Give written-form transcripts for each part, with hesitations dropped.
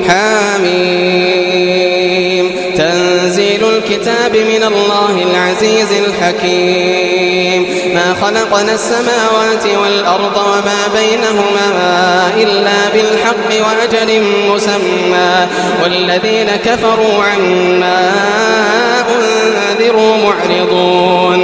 حميم تنزيل الكتاب من الله العزيز الحكيم ما خلقنا السماوات والأرض وما بينهما إلا بالحق وأجل مسمى والذين كفروا عما أنذروا معرضون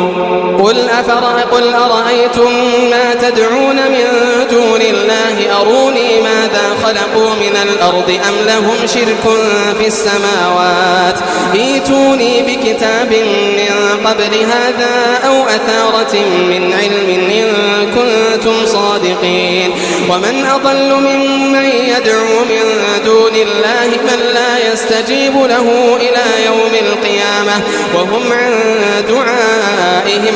قل أرأيتم ما تدعون من دون الله أروني ماذا خلقوا من الأرض أم لهم شرك في السماوات ائتوني بكتاب من قبل هذا أو أثارة من علم إن كنتم صادقين ومن أضل ممن يدعو من دون الله من لا يستجيب له إلى يوم القيامة وهم عن دعائهم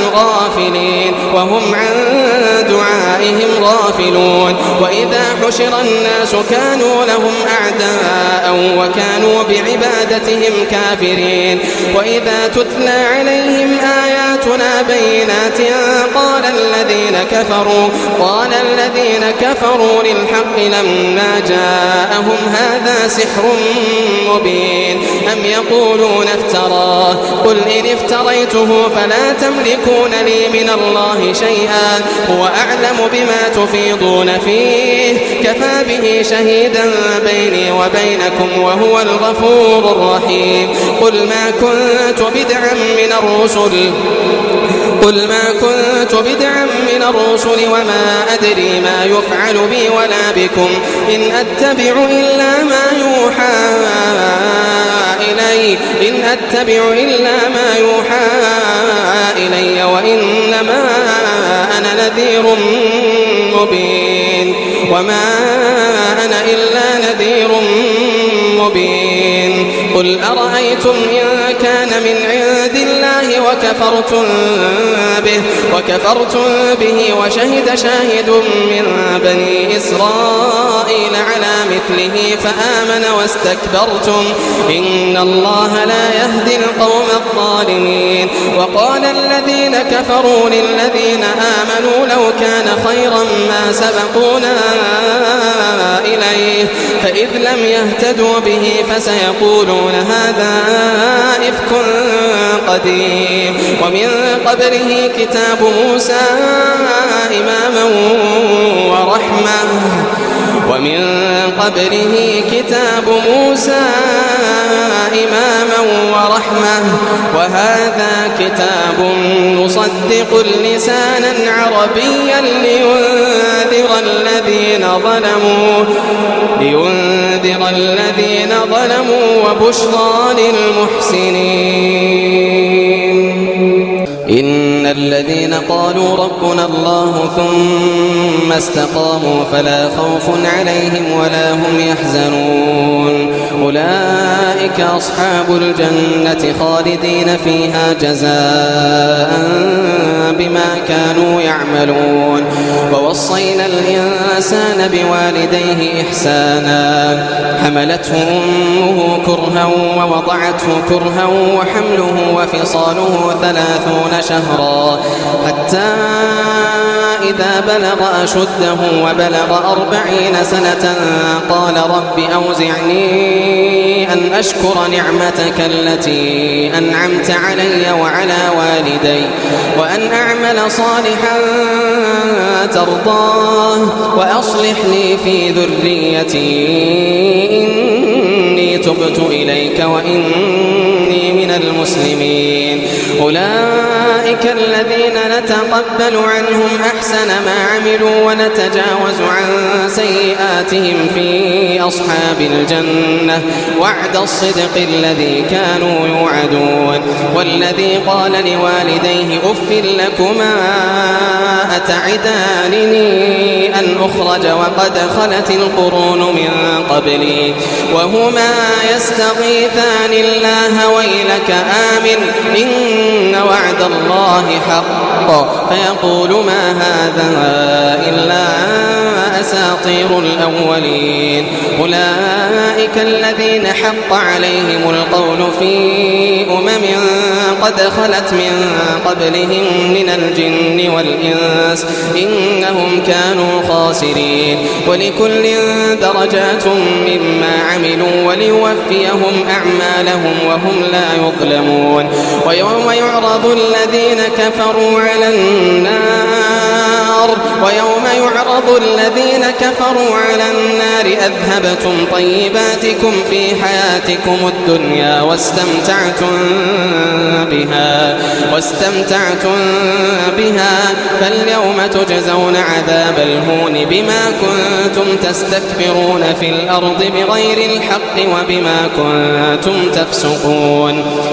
غافلون وإذا حشر الناس كانوا لهم أعداء وكانوا بعبادتهم كافرين وإذا تتلى عليهم آياتنا بينات قال الذين كفروا للحق لما جاءهم هذا سحر مبين أم يقولون افتراه قل إن افتريته فلا تملكون لي من الله شيئا هو أعلم بما تفيضون فيه كفى به شهيدا بيني وبينكم وهو الغفور الرحيم قل ما كنت بدعا من الرسل وما أدري ما يفعل بي ولا بكم إن أتبع إلا ما يوحى إلي وإنما أنا نذير مبين وما أنا إلا نذير مبين قل أرأيتم إن كان من عند الله وكفرتم به وشهد شاهد من بني إسرائيل على مثله فآمن واستكبرتم إن الله لا يهدي القوم الظالمين وقال الذين كفروا للذين آمنوا لو كان خيرا ما سبقونا إليه فإذ لم يهتدوا به فسيقولون هذا إفك قديم ومن قبله كتاب موسى إماما ورحمة وهذا كتاب مصدق لسانا عربيا لينذر الذين ظلموا وبشرى للمحسنين إن الذين قالوا ربنا الله ثم استقاموا فلا خوف عليهم ولا هم يحزنون أولئك أصحاب الجنة خالدين فيها جزاء بما كانوا يعملون ووصينا الإنسان بوالديه إحسانا حملته أمه كرها ووضعته كرها وحمله وفصاله 30 شهرا حتى إذا بلغ أشده وبلغ 40 سنة قال رب أوزعني أن أشكر نعمتك التي أنعمت علي وعلى والدي وأن أعمل صالحا ترضاه وأصلح لي في ذريتي إني تبت إليك وإني من المسلمين أولئك الذين نتقبل عنهم أحسن ما عملوا ونتجاوز عن سيئاتهم في أصحاب الجنة وعد الصدق الذي كانوا يوعدون والذي قال لوالديه أف لكما أتعدانني أن أخرج وقد خلت القرون من قبلي وهما يستغيثان الله ويلك آمن إن وعد الله حق فيقول ما هذا إلا أساطير الأولين أولئك الذين حق عليهم القول في قد خلت من قبلهم من الجن والإنس إنهم كانوا خاسرين ولكل درجات مما عملوا وليوفيهم أعمالهم وهم لا يظلمون. ويوم يعرض الذين كفروا على النار أذهبتم طيباتكم في حياتكم الدنيا واستمتعتم بها فاليوم تجزون عذاب الهون بما كنتم تستكبرون في الأرض بغير الحق وبما كنتم تفسقون.